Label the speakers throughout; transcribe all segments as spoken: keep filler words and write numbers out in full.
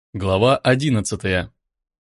Speaker 1: Глава одиннадцатая.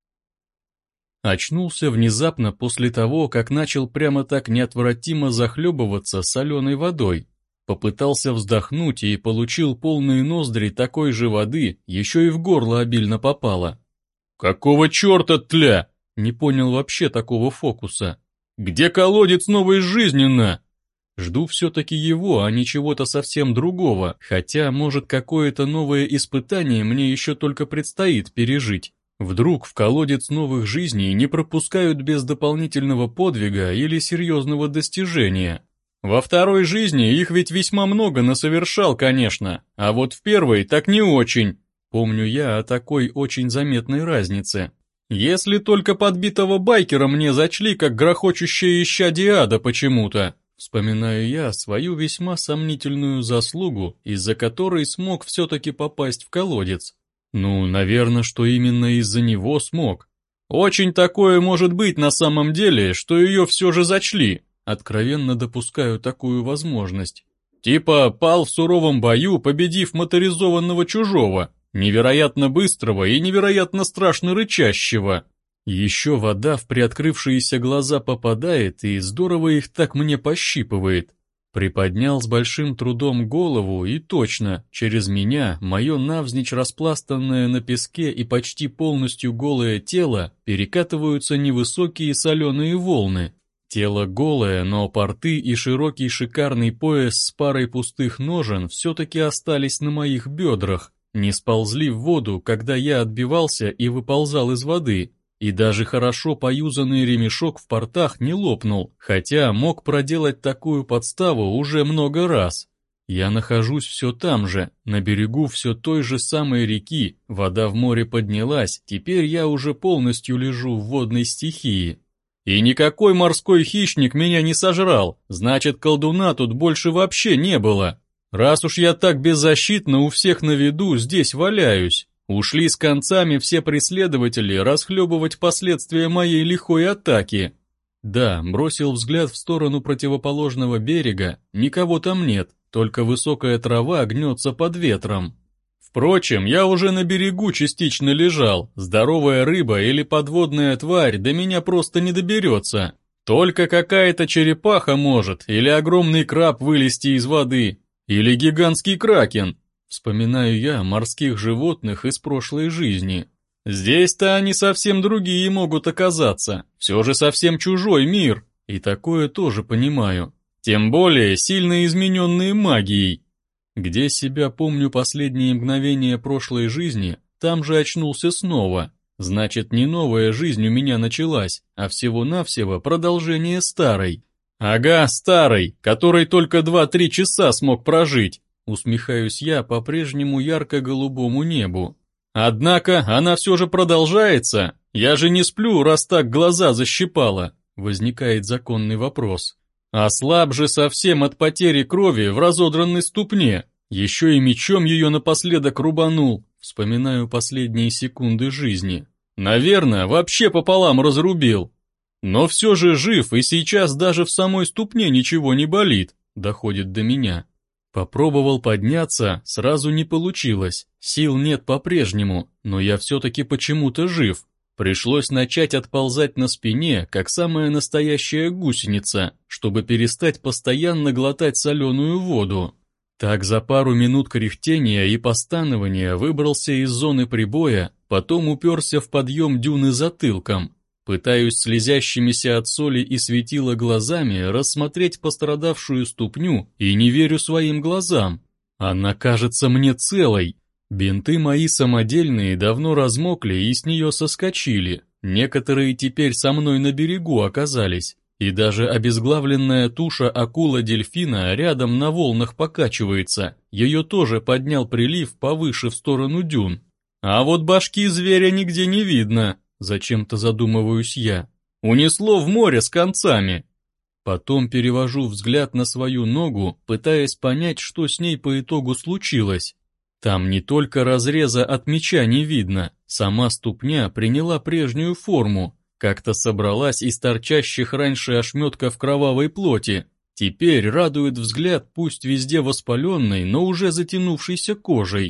Speaker 1: Очнулся внезапно после того, как начал прямо так неотвратимо захлебываться соленой водой. Попытался вздохнуть и получил полные ноздри такой же воды, еще и в горло обильно попало. «Какого черта, тля?» Не понял вообще такого фокуса. «Где колодец новой жизни-на?» Жду все-таки его, а не чего-то совсем другого, хотя, может, какое-то новое испытание мне еще только предстоит пережить. Вдруг в колодец новых жизней не пропускают без дополнительного подвига или серьезного достижения. Во второй жизни их ведь весьма много насовершал, конечно, а вот в первой так не очень. Помню я о такой очень заметной разнице. Если только подбитого байкера мне зачли, как грохочущее исчадие ада почему-то. Вспоминаю я свою весьма сомнительную заслугу, из-за которой смог все-таки попасть в колодец. Ну, наверное, что именно из-за него смог. Очень такое может быть на самом деле, что ее все же зачли. Откровенно допускаю такую возможность. Типа пал в суровом бою, победив моторизованного чужого, невероятно быстрого и невероятно страшно рычащего. Еще вода в приоткрывшиеся глаза попадает и здорово их так мне пощипывает. Приподнял с большим трудом голову и точно, через меня, мое навзничь распластанное на песке и почти полностью голое тело перекатываются невысокие соленые волны. Тело голое, но порты и широкий шикарный пояс с парой пустых ножен все-таки остались на моих бедрах, не сползли в воду, когда я отбивался и выползал из воды. И даже хорошо поюзанный ремешок в портах не лопнул, хотя мог проделать такую подставу уже много раз. Я нахожусь все там же, на берегу все той же самой реки, вода в море поднялась, теперь я уже полностью лежу в водной стихии. И никакой морской хищник меня не сожрал, значит, колдуна тут больше вообще не было. Раз уж я так беззащитно у всех на виду здесь валяюсь. Ушли с концами все преследователи расхлебывать последствия моей лихой атаки. Да, бросил взгляд в сторону противоположного берега, никого там нет, только высокая трава гнется под ветром. Впрочем, я уже на берегу частично лежал, здоровая рыба или подводная тварь до меня просто не доберется. Только какая-то черепаха может, или огромный краб вылезти из воды, или гигантский кракен. Вспоминаю я морских животных из прошлой жизни. Здесь-то они совсем другие могут оказаться, все же совсем чужой мир, и такое тоже понимаю. Тем более сильно измененные магией. Где себя помню последние мгновения прошлой жизни, там же очнулся снова. Значит, не новая жизнь у меня началась, а всего-навсего продолжение старой. Ага, старой, которой только два-три часа смог прожить. Усмехаюсь я по-прежнему ярко-голубому небу. Однако она все же продолжается. Я же не сплю, раз так глаза защипало. Возникает законный вопрос. Ослаб же совсем от потери крови в разодранной ступне. Еще и мечом ее напоследок рубанул. Вспоминаю последние секунды жизни. Наверное, вообще пополам разрубил. Но все же жив, и сейчас даже в самой ступне ничего не болит. Доходит до меня. Попробовал подняться, сразу не получилось, сил нет по-прежнему, но я все-таки почему-то жив. Пришлось начать отползать на спине, как самая настоящая гусеница, чтобы перестать постоянно глотать соленую воду. Так за пару минут кряхтения и постанования выбрался из зоны прибоя, потом уперся в подъем дюны затылком. Пытаюсь слезящимися от соли и светила глазами рассмотреть пострадавшую ступню и не верю своим глазам. Она кажется мне целой. Бинты мои самодельные давно размокли и с нее соскочили. Некоторые теперь со мной на берегу оказались. И даже обезглавленная туша акула-дельфина рядом на волнах покачивается. Ее тоже поднял прилив повыше в сторону дюн. А вот башки зверя нигде не видно. Зачем-то задумываюсь я. Унесло в море с концами. Потом перевожу взгляд на свою ногу, пытаясь понять, что с ней по итогу случилось. Там не только разреза от меча не видно, сама ступня приняла прежнюю форму, как-то собралась из торчащих раньше ошметков кровавой плоти. Теперь радует взгляд пусть везде воспаленной, но уже затянувшейся кожей.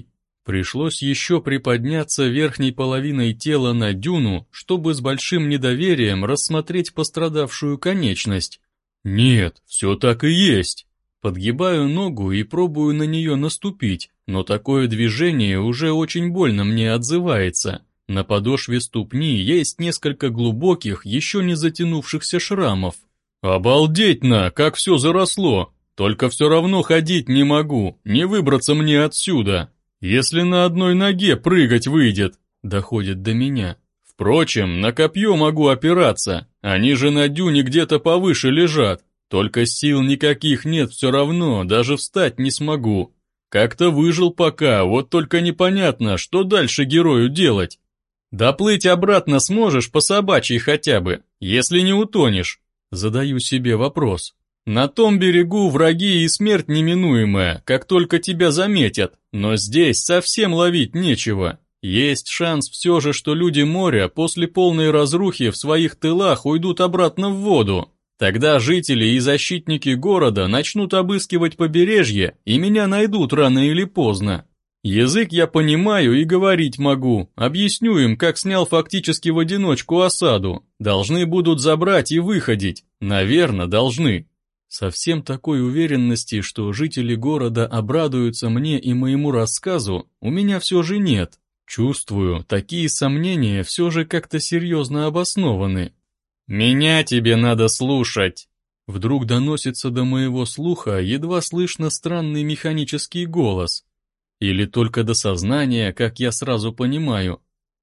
Speaker 1: Пришлось еще приподняться верхней половиной тела на дюну, чтобы с большим недоверием рассмотреть пострадавшую конечность. Нет, все так и есть. Подгибаю ногу и пробую на нее наступить, но такое движение уже очень больно мне отзывается. На подошве ступни есть несколько глубоких, еще не затянувшихся шрамов. Обалдеть-на, как все заросло! Только все равно ходить не могу, не выбраться мне отсюда. Если на одной ноге прыгать выйдет, доходит до меня. Впрочем, на копье могу опираться, они же на дюне где-то повыше лежат. Только сил никаких нет все равно, даже встать не смогу. Как-то выжил пока, вот только непонятно, что дальше герою делать. Доплыть обратно сможешь по собачьей хотя бы, если не утонешь? Задаю себе вопрос. На том берегу враги и смерть неминуемая, как только тебя заметят, но здесь совсем ловить нечего. Есть шанс все же, что люди моря после полной разрухи в своих тылах уйдут обратно в воду. Тогда жители и защитники города начнут обыскивать побережье, и меня найдут рано или поздно. Язык я понимаю и говорить могу, объясню им, как снял фактически в одиночку осаду. Должны будут забрать и выходить, наверное, должны. Совсем такой уверенности, что жители города обрадуются мне и моему рассказу, у меня все же нет. Чувствую, такие сомнения все же как-то серьезно обоснованы. «Меня тебе надо слушать!» Вдруг доносится до моего слуха едва слышно странный механический голос. Или только до сознания, как я сразу понимаю.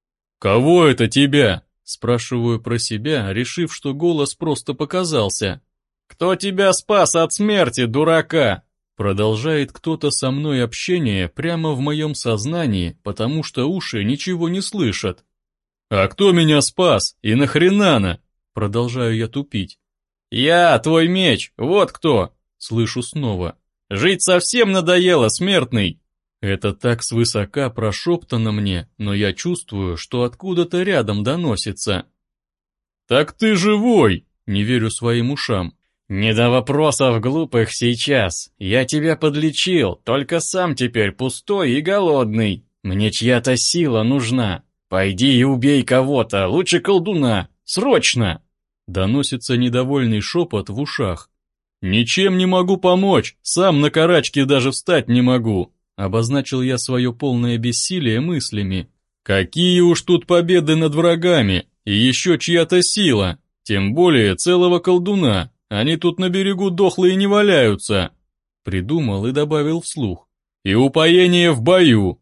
Speaker 1: «Кого это тебя?» Спрашиваю про себя, решив, что голос просто показался. «Кто тебя спас от смерти, дурака?» Продолжает кто-то со мной общение прямо в моем сознании, потому что уши ничего не слышат. «А кто меня спас? И нахрена-на?» Продолжаю я тупить. «Я, твой меч, вот кто!» Слышу снова. «Жить совсем надоело, смертный!» Это так свысока прошептано мне, но я чувствую, что откуда-то рядом доносится. «Так ты живой!» Не верю своим ушам. «Не до вопросов глупых сейчас. Я тебя подлечил, только сам теперь пустой и голодный. Мне чья-то сила нужна. Пойди и убей кого-то, лучше колдуна. Срочно!» Доносится недовольный шепот в ушах. «Ничем не могу помочь, сам на карачке даже встать не могу», обозначил я свое полное бессилие мыслями. «Какие уж тут победы над врагами, и еще чья-то сила, тем более целого колдуна, они тут на берегу дохлые не валяются», придумал и добавил вслух. «И упоение в бою».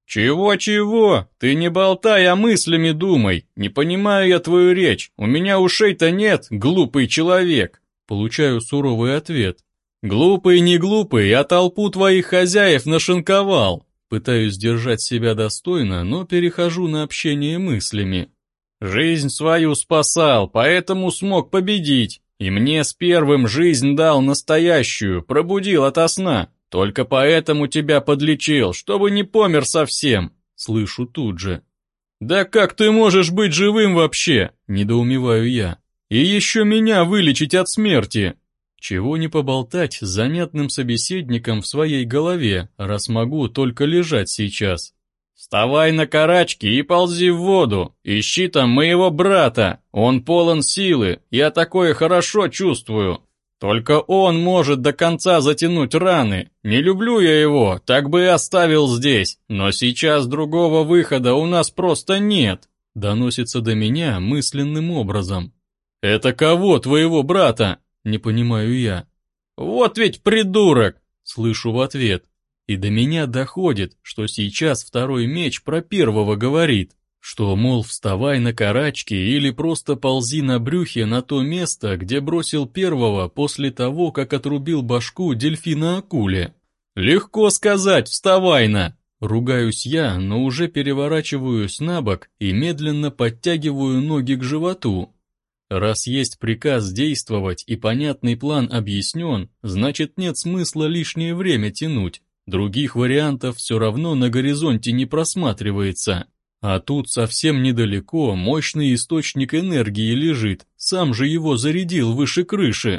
Speaker 1: «Чего-чего? Ты не болтай, а мыслями думай. Не понимаю я твою речь. У меня ушей-то нет, глупый человек». Получаю суровый ответ. «Глупый не глупый, а толпу твоих хозяев нашинковал». Пытаюсь держать себя достойно, но перехожу на общение мыслями. «Жизнь свою спасал, поэтому смог победить. И мне с первым жизнь дал настоящую, пробудил ото сна. Только поэтому тебя подлечил, чтобы не помер совсем», слышу тут же. «Да как ты можешь быть живым вообще?» Недоумеваю я. «И еще меня вылечить от смерти?» Чего не поболтать с занятным собеседником в своей голове, раз могу только лежать сейчас. «Вставай на карачки и ползи в воду, ищи там моего брата, он полон силы, я такое хорошо чувствую. Только он может до конца затянуть раны. Не люблю я его, так бы и оставил здесь. Но сейчас другого выхода у нас просто нет», доносится до меня мысленным образом. «Это кого, твоего брата?» Не понимаю я. «Вот ведь придурок!» Слышу в ответ. И до меня доходит, что сейчас второй меч про первого говорит. Что, мол, вставай на карачки или просто ползи на брюхе на то место, где бросил первого после того, как отрубил башку дельфина-акуле. «Легко сказать, вставай на!» Ругаюсь я, но уже переворачиваюсь на бок и медленно подтягиваю ноги к животу. Раз есть приказ действовать и понятный план объяснен, значит нет смысла лишнее время тянуть. Других вариантов все равно на горизонте не просматривается. А тут совсем недалеко мощный источник энергии лежит, сам же его зарядил выше крыши.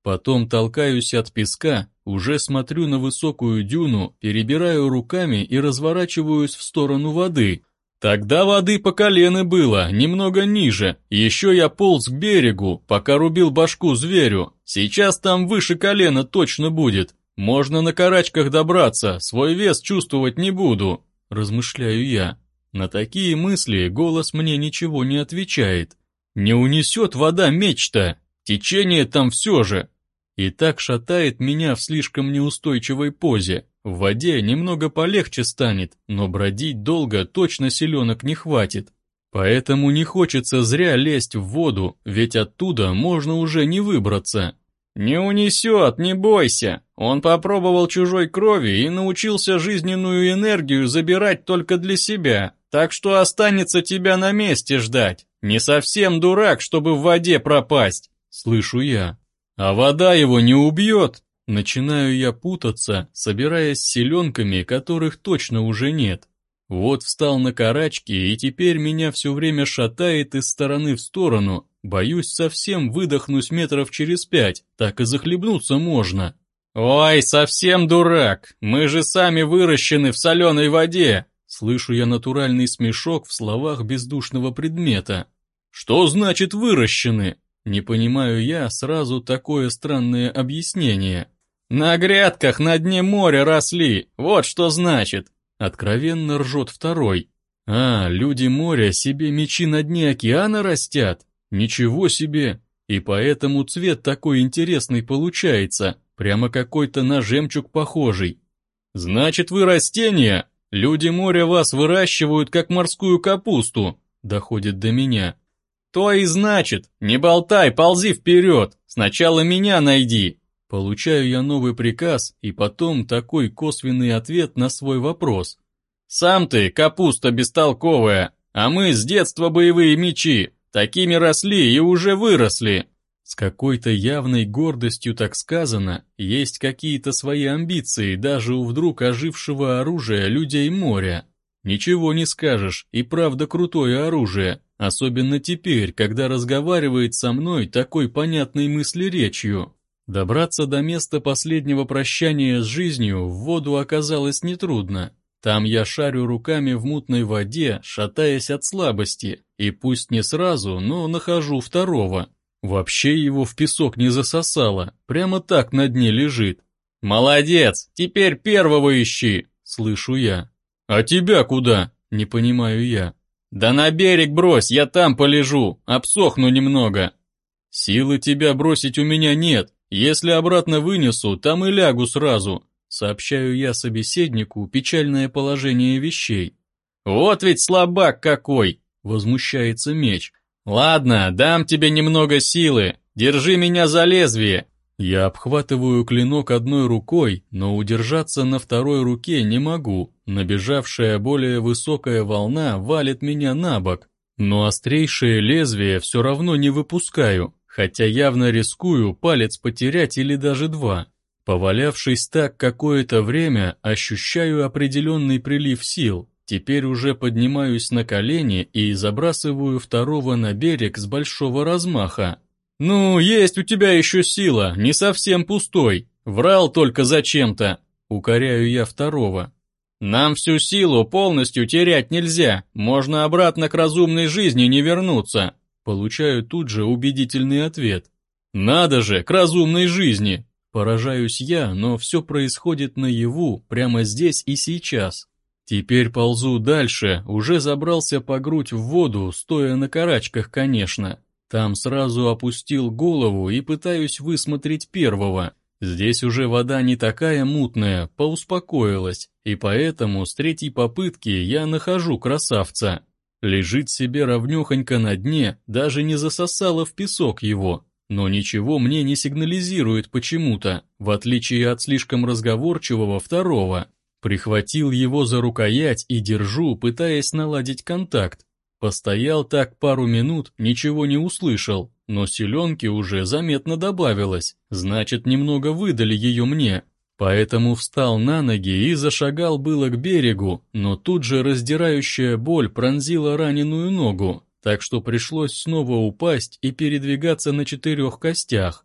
Speaker 1: Потом толкаюсь от песка, уже смотрю на высокую дюну, перебираю руками и разворачиваюсь в сторону воды. Тогда воды по колено было, немного ниже. Еще я полз к берегу, пока рубил башку зверю. Сейчас там выше колена точно будет. Можно на карачках добраться, свой вес чувствовать не буду, размышляю я. На такие мысли голос мне ничего не отвечает. Не унесет вода меч-то, течение там все же. И так шатает меня в слишком неустойчивой позе. В воде немного полегче станет, но бродить долго точно силенок не хватит. Поэтому не хочется зря лезть в воду, ведь оттуда можно уже не выбраться. «Не унесет, не бойся. Он попробовал чужой крови и научился жизненную энергию забирать только для себя, так что останется тебя на месте ждать. Не совсем дурак, чтобы в воде пропасть», — слышу я. «А вода его не убьет?» Начинаю я путаться, собираясь с силенками, которых точно уже нет. Вот встал на карачки, и теперь меня все время шатает из стороны в сторону. Боюсь, совсем выдохнусь метров через пять, так и захлебнуться можно. «Ой, совсем дурак, мы же сами выращены в соленой воде!» Слышу я натуральный смешок в словах бездушного предмета. «Что значит выращены?» Не понимаю я сразу такое странное объяснение. «На грядках на дне моря росли, вот что значит!» Откровенно ржет второй. «А, люди моря себе мечи на дне океана растят? Ничего себе! И поэтому цвет такой интересный получается, прямо какой-то на жемчуг похожий. Значит, вы растения? Люди моря вас выращивают, как морскую капусту», доходит до меня. «То и значит, не болтай, ползи вперед, сначала меня найди». Получаю я новый приказ и потом такой косвенный ответ на свой вопрос. «Сам ты, капуста бестолковая, а мы с детства боевые мечи, такими росли и уже выросли». С какой-то явной гордостью так сказано, есть какие-то свои амбиции даже у вдруг ожившего оружия людей моря. Ничего не скажешь, и правда крутое оружие, особенно теперь, когда разговаривает со мной такой понятной мыслеречью. Добраться до места последнего прощания с жизнью в воду оказалось нетрудно. Там я шарю руками в мутной воде, шатаясь от слабости, и пусть не сразу, но нахожу второго. Вообще его в песок не засосало, прямо так на дне лежит. «Молодец, теперь первого ищи!» — слышу я. «А тебя куда?» — не понимаю я. «Да на берег брось, я там полежу, обсохну немного». «Силы тебя бросить у меня нет, если обратно вынесу, там и лягу сразу», сообщаю я собеседнику печальное положение вещей. «Вот ведь слабак какой!» — возмущается меч. «Ладно, дам тебе немного силы, держи меня за лезвие». Я обхватываю клинок одной рукой, но удержаться на второй руке не могу. Набежавшая более высокая волна валит меня на бок, но острейшее лезвие все равно не выпускаю, хотя явно рискую палец потерять или даже два. Повалявшись так какое-то время, ощущаю определенный прилив сил. Теперь уже поднимаюсь на колени и забрасываю второго на берег с большого размаха. «Ну, есть у тебя еще сила, не совсем пустой. Врал только зачем-то», — укоряю я второго. «Нам всю силу полностью терять нельзя, можно обратно к разумной жизни не вернуться», — получаю тут же убедительный ответ. «Надо же, к разумной жизни!» Поражаюсь я, но все происходит наяву, прямо здесь и сейчас. Теперь ползу дальше, уже забрался по грудь в воду, стоя на карачках, конечно. Там сразу опустил голову и пытаюсь высмотреть первого. Здесь уже вода не такая мутная, поуспокоилась, и поэтому с третьей попытки я нахожу красавца. Лежит себе ровнёхонько на дне, даже не засосало в песок его. Но ничего мне не сигнализирует почему-то, в отличие от слишком разговорчивого второго. Прихватил его за рукоять и держу, пытаясь наладить контакт. Постоял так пару минут, ничего не услышал, но силенки уже заметно добавилось, значит, немного выдали ее мне. Поэтому встал на ноги и зашагал было к берегу, но тут же раздирающая боль пронзила раненую ногу, так что пришлось снова упасть и передвигаться на четырех костях.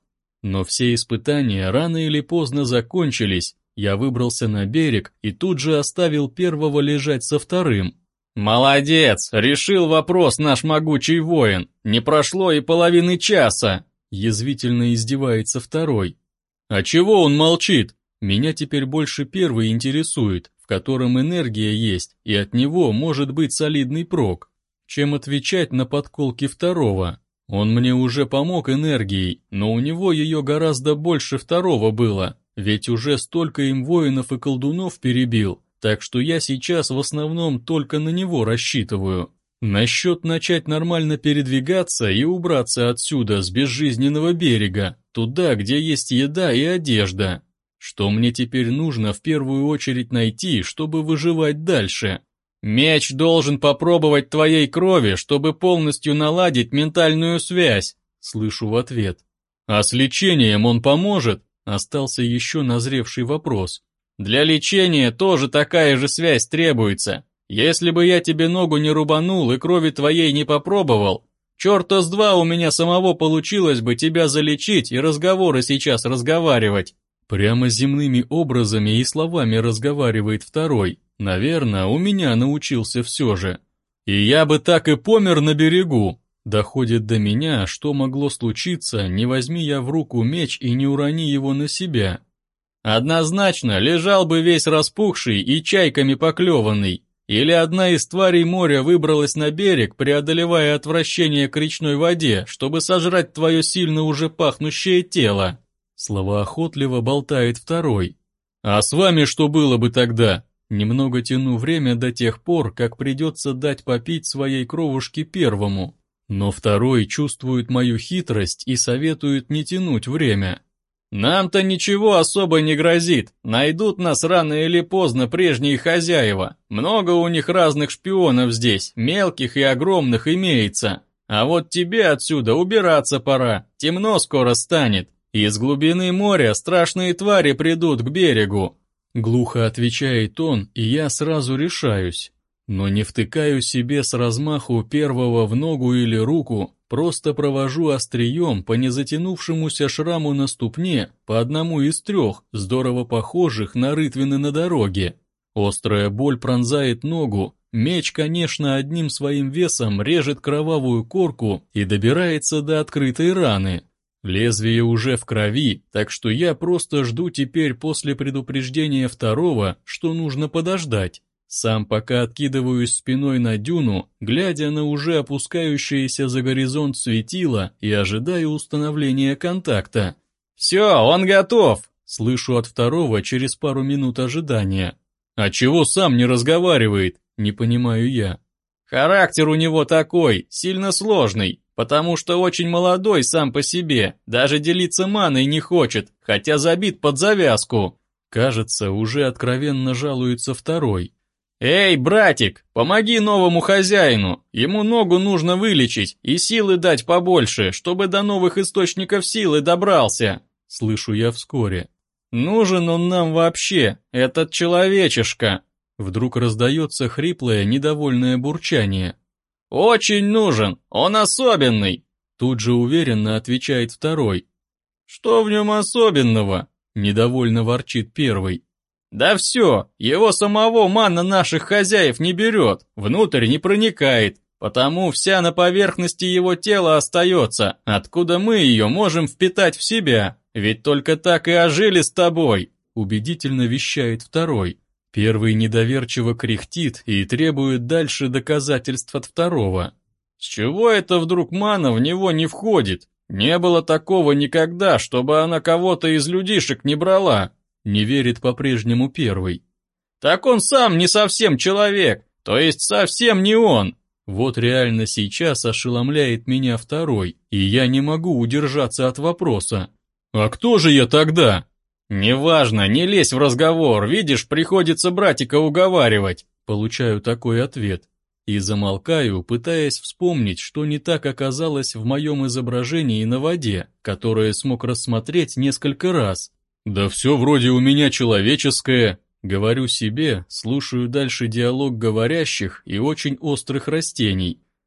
Speaker 1: Но все испытания рано или поздно закончились, я выбрался на берег и тут же оставил первого лежать со вторым. «Молодец! Решил вопрос наш могучий воин! Не прошло и половины часа!» Язвительно издевается второй. «А чего он молчит? Меня теперь больше первый интересует, в котором энергия есть, и от него может быть солидный прок, чем отвечать на подколки второго. Он мне уже помог энергией, но у него ее гораздо больше второго было, ведь уже столько им воинов и колдунов перебил, так что я сейчас в основном только на него рассчитываю. Насчет начать нормально передвигаться и убраться отсюда с безжизненного берега, туда, где есть еда и одежда. Что мне теперь нужно в первую очередь найти, чтобы выживать дальше? Меч должен попробовать твоей крови, чтобы полностью наладить ментальную связь, слышу в ответ. А с лечением он поможет? Остался еще назревший вопрос. Для лечения тоже такая же связь требуется. Если бы я тебе ногу не рубанул и крови твоей не попробовал, черта с два у меня самого получилось бы тебя залечить и разговоры сейчас разговаривать. Прямо земными образами и словами разговаривает второй. Наверное, у меня научился все же. И я бы так и помер на берегу. Доходит до меня, что могло случиться, не возьми я в руку меч и не урони его на себя. Однозначно, лежал бы весь распухший и чайками поклеванный. Или одна из тварей моря выбралась на берег, преодолевая отвращение к речной воде, чтобы сожрать твое сильно уже пахнущее тело. Словоохотливо болтает второй. А с вами что было бы тогда? Немного тяну время до тех пор, как придется дать попить своей кровушке первому. Но второй чувствует мою хитрость и советует не тянуть время. Нам-то ничего особо не грозит, найдут нас рано или поздно прежние хозяева. Много у них разных шпионов здесь, мелких и огромных имеется. А вот тебе отсюда убираться пора, темно скоро станет. Из глубины моря страшные твари придут к берегу. Глухо отвечает он, и я сразу решаюсь. Но не втыкаю себе с размаху первого в ногу или руку, просто провожу острием по незатянувшемуся шраму на ступне по одному из трех, здорово похожих на рытвины на дороге. Острая боль пронзает ногу, меч, конечно, одним своим весом режет кровавую корку и добирается до открытой раны. Лезвие уже в крови, так что я просто жду теперь после предупреждения второго, что нужно подождать. Сам пока откидываюсь спиной на дюну, глядя на уже опускающееся за горизонт светило и ожидаю установления контакта. «Все, он готов!» — слышу от второго через пару минут ожидания. «А чего сам не разговаривает?» — не понимаю я. «Характер у него такой, сильно сложный, потому что очень молодой сам по себе, даже делиться маной не хочет, хотя забит под завязку». Кажется, уже откровенно жалуется второй. «Эй, братик, помоги новому хозяину, ему ногу нужно вылечить и силы дать побольше, чтобы до новых источников силы добрался», — слышу я вскоре. «Нужен он нам вообще, этот человечишка», — вдруг раздается хриплое, недовольное бурчание. «Очень нужен, он особенный», — тут же уверенно отвечает второй. «Что в нем особенного?» — недовольно ворчит первый. «Да все, его самого мана наших хозяев не берет, внутрь не проникает, потому вся на поверхности его тела остается, откуда мы ее можем впитать в себя, ведь только так и ожили с тобой», убедительно вещает второй. Первый недоверчиво кряхтит и требует дальше доказательств от второго. «С чего это вдруг мана в него не входит? Не было такого никогда, чтобы она кого-то из людишек не брала», не верит по-прежнему первый. «Так он сам не совсем человек, то есть совсем не он». Вот реально сейчас ошеломляет меня второй, и я не могу удержаться от вопроса. «А кто же я тогда?» «Неважно, не лезь в разговор, видишь, приходится братика уговаривать», получаю такой ответ. И замолкаю, пытаясь вспомнить, что не так оказалось в моем изображении на воде, которое смог рассмотреть несколько раз. «Да все вроде у меня человеческое», — говорю себе, слушаю дальше диалог говорящих и очень острых растений.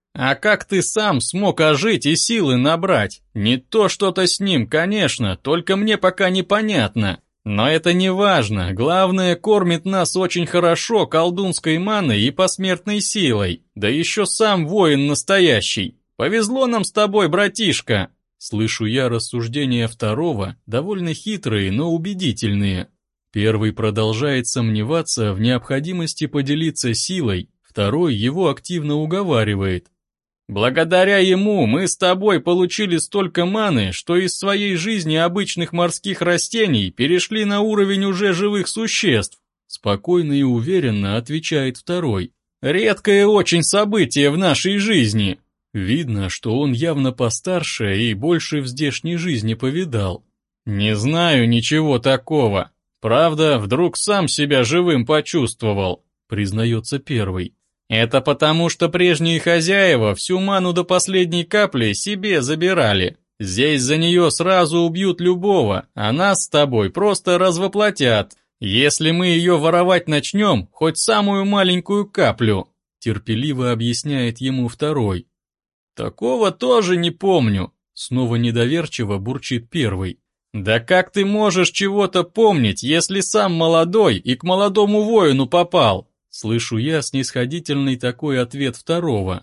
Speaker 1: А как ты сам смог ожить и силы набрать? Не то что-то с ним, конечно, только мне пока непонятно. Но это не важно, главное, кормит нас очень хорошо колдунской маной и посмертной силой. Да еще сам воин настоящий. Повезло нам с тобой, братишка. Слышу я рассуждения второго, довольно хитрые, но убедительные. Первый продолжает сомневаться в необходимости поделиться силой, второй его активно уговаривает. Благодаря ему мы с тобой получили столько маны, что из своей жизни обычных морских растений перешли на уровень уже живых существ. Спокойно и уверенно отвечает второй. Редкое очень событие в нашей жизни. Видно, что он явно постарше и больше в здешней жизни повидал. Не знаю ничего такого. Правда, вдруг сам себя живым почувствовал, признается первый. Это потому, что прежние хозяева всю ману до последней капли себе забирали. Здесь за нее сразу убьют любого, а нас с тобой просто развоплотят, если мы ее воровать начнем, хоть самую маленькую каплю, терпеливо объясняет ему второй. Такого тоже не помню, снова недоверчиво бурчит первый. Да как ты можешь чего-то помнить, если сам молодой и к молодому воину попал? Слышу я снисходительный такой ответ второго.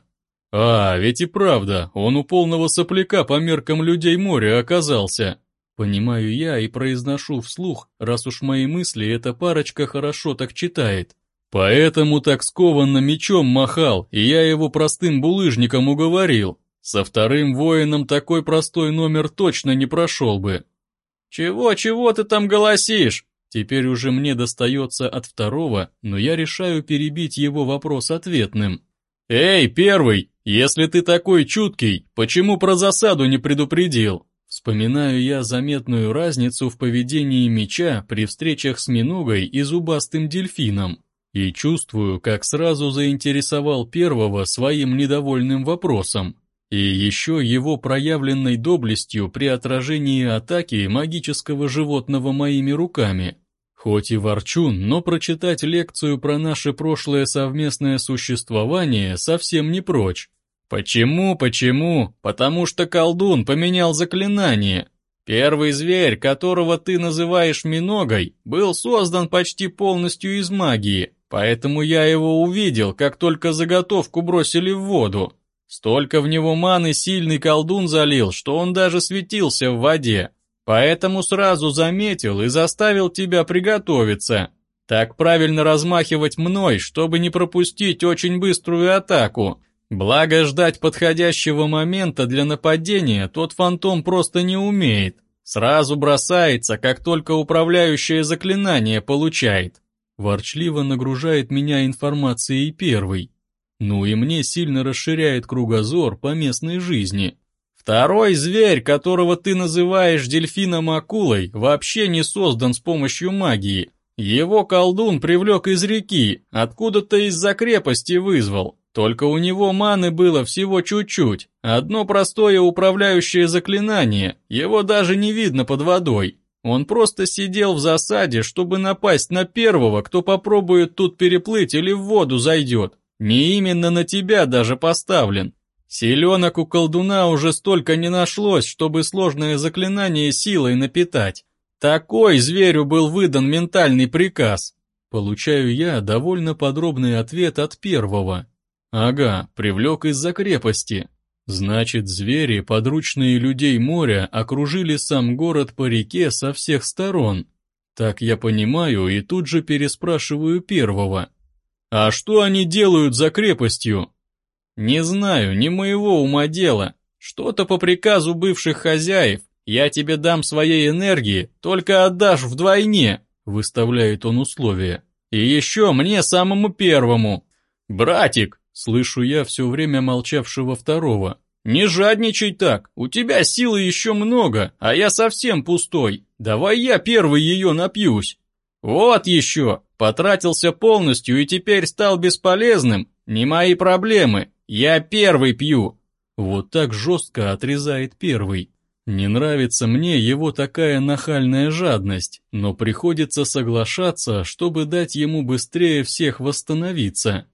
Speaker 1: А, ведь и правда, он у полного сопляка по меркам людей моря оказался. Понимаю я и произношу вслух, раз уж мои мысли эта парочка хорошо так читает. Поэтому так скованно мечом махал, и я его простым булыжником уговорил. Со вторым воином такой простой номер точно не прошел бы. «Чего-чего ты там голосишь?» Теперь уже мне достается от второго, но я решаю перебить его вопрос ответным. «Эй, первый, если ты такой чуткий, почему про засаду не предупредил?» Вспоминаю я заметную разницу в поведении меча при встречах с миногой и зубастым дельфином. И чувствую, как сразу заинтересовал первого своим недовольным вопросом. И еще его проявленной доблестью при отражении атаки магического животного моими руками. Хоть и ворчун, но прочитать лекцию про наше прошлое совместное существование совсем не прочь. Почему, почему? Потому что колдун поменял заклинание. Первый зверь, которого ты называешь миногой, был создан почти полностью из магии, поэтому я его увидел, как только заготовку бросили в воду. Столько в него маны сильный колдун залил, что он даже светился в воде. Поэтому сразу заметил и заставил тебя приготовиться. Так правильно размахивать мной, чтобы не пропустить очень быструю атаку. Благо ждать подходящего момента для нападения тот фантом просто не умеет. Сразу бросается, как только управляющее заклинание получает. Ворчливо нагружает меня информацией первый. Ну и мне сильно расширяет кругозор по местной жизни. Второй зверь, которого ты называешь дельфином-акулой, вообще не создан с помощью магии. Его колдун привлек из реки, откуда-то из-за крепости вызвал. Только у него маны было всего чуть-чуть. Одно простое управляющее заклинание, его даже не видно под водой. Он просто сидел в засаде, чтобы напасть на первого, кто попробует тут переплыть или в воду зайдет. Не именно на тебя даже поставлен. Селенок у колдуна уже столько не нашлось, чтобы сложное заклинание силой напитать. Такой зверю был выдан ментальный приказ. Получаю я довольно подробный ответ от первого. Ага, привлек из-за крепости. Значит, звери, подручные людей моря, окружили сам город по реке со всех сторон. Так я понимаю и тут же переспрашиваю первого. А что они делают за крепостью? Не знаю, не моего ума дело. Что-то по приказу бывших хозяев. Я тебе дам своей энергии, только отдашь вдвойне, выставляет он условия. И еще мне самому первому. Братик, слышу я все время молчавшего второго. Не жадничай так, у тебя силы еще много, а я совсем пустой. Давай я первый ее напьюсь. Вот еще, потратился полностью и теперь стал бесполезным. Не мои проблемы, я первый пью. Вот так жестко отрезает первый. Не нравится мне его такая нахальная жадность, но приходится соглашаться, чтобы дать ему быстрее всех восстановиться.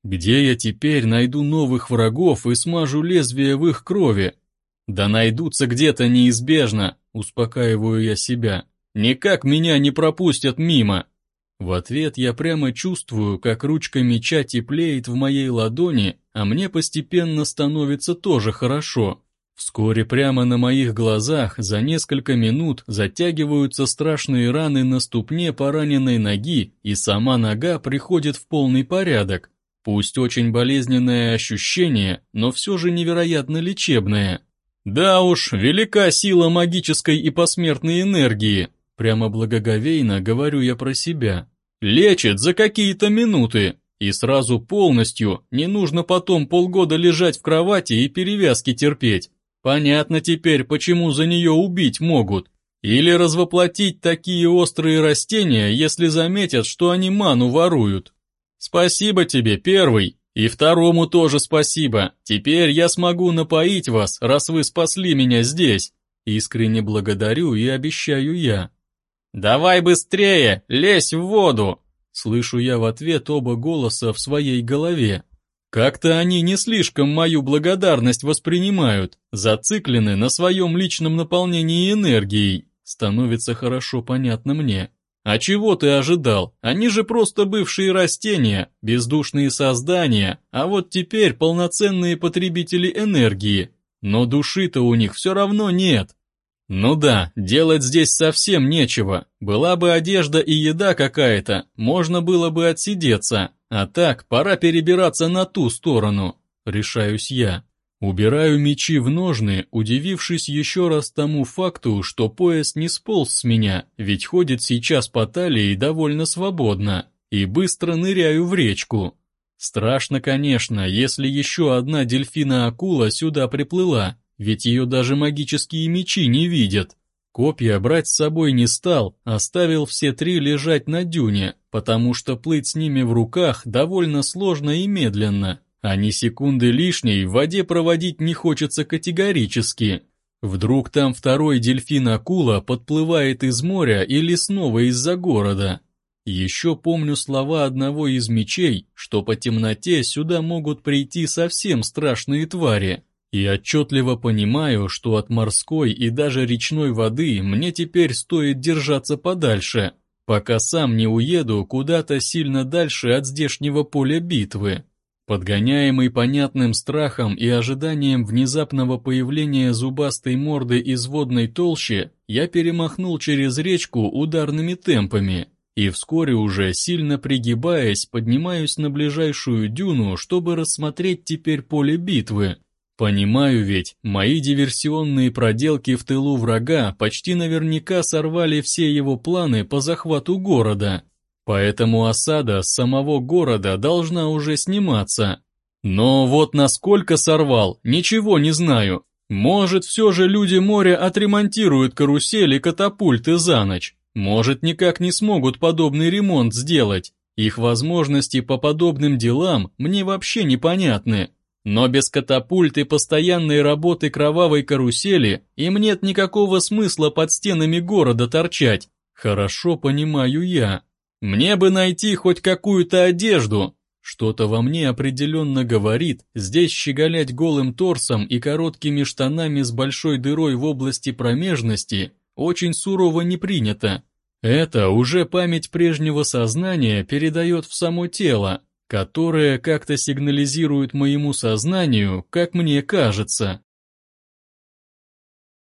Speaker 1: Где я теперь найду новых врагов и смажу лезвие в их крови? Да найдутся где-то неизбежно, успокаиваю я себя. Никак меня не пропустят мимо. В ответ я прямо чувствую, как ручка меча теплеет в моей ладони, а мне постепенно становится тоже хорошо. Вскоре прямо на моих глазах за несколько минут затягиваются страшные раны на ступне пораненной ноги, и сама нога приходит в полный порядок. Пусть очень болезненное ощущение, но все же невероятно лечебное. Да уж, велика сила магической и посмертной энергии, прямо благоговейно говорю я про себя. Лечит за какие-то минуты, и сразу полностью, не нужно потом полгода лежать в кровати и перевязки терпеть. Понятно теперь, почему за нее убить могут. Или развоплотить такие острые растения, если заметят, что они ману воруют. Спасибо тебе, первый, и второму тоже спасибо. Теперь я смогу напоить вас, раз вы спасли меня здесь. Искренне благодарю и обещаю я. «Давай быстрее, лезь в воду!» Слышу я в ответ оба голоса в своей голове. Как-то они не слишком мою благодарность воспринимают, зациклены на своем личном наполнении энергией. Становится хорошо понятно мне. А чего ты ожидал? Они же просто бывшие растения, бездушные создания, а вот теперь полноценные потребители энергии. Но души-то у них все равно нет. Ну да, делать здесь совсем нечего. Была бы одежда и еда какая-то, можно было бы отсидеться. А так, пора перебираться на ту сторону. Решаюсь я. Убираю мечи в ножны, удивившись еще раз тому факту, что пояс не сполз с меня, ведь ходит сейчас по талии довольно свободно, и быстро ныряю в речку. Страшно, конечно, если еще одна дельфина-акула сюда приплыла, ведь ее даже магические мечи не видят. Копья брать с собой не стал, оставил все три лежать на дюне, потому что плыть с ними в руках довольно сложно и медленно, а ни секунды лишней в воде проводить не хочется категорически. Вдруг там второй дельфин-акула подплывает из моря или снова из-за города. Еще помню слова одного из мечей, что по темноте сюда могут прийти совсем страшные твари. И отчетливо понимаю, что от морской и даже речной воды мне теперь стоит держаться подальше, пока сам не уеду куда-то сильно дальше от здешнего поля битвы. Подгоняемый понятным страхом и ожиданием внезапного появления зубастой морды из водной толщи, я перемахнул через речку ударными темпами, и вскоре уже, сильно пригибаясь, поднимаюсь на ближайшую дюну, чтобы рассмотреть теперь поле битвы. Понимаю ведь, мои диверсионные проделки в тылу врага почти наверняка сорвали все его планы по захвату города. Поэтому осада с самого города должна уже сниматься. Но вот насколько сорвал, ничего не знаю. Может, все же люди моря отремонтируют карусели и катапульты за ночь. Может, никак не смогут подобный ремонт сделать. Их возможности по подобным делам мне вообще непонятны. Но без катапульт и постоянной работы кровавой карусели им нет никакого смысла под стенами города торчать. Хорошо понимаю я. Мне бы найти хоть какую-то одежду. Что-то во мне определенно говорит, здесь щеголять голым торсом и короткими штанами с большой дырой в области промежности очень сурово не принято. Это уже память прежнего сознания передает в само тело, которое как-то сигнализирует моему сознанию, как мне кажется.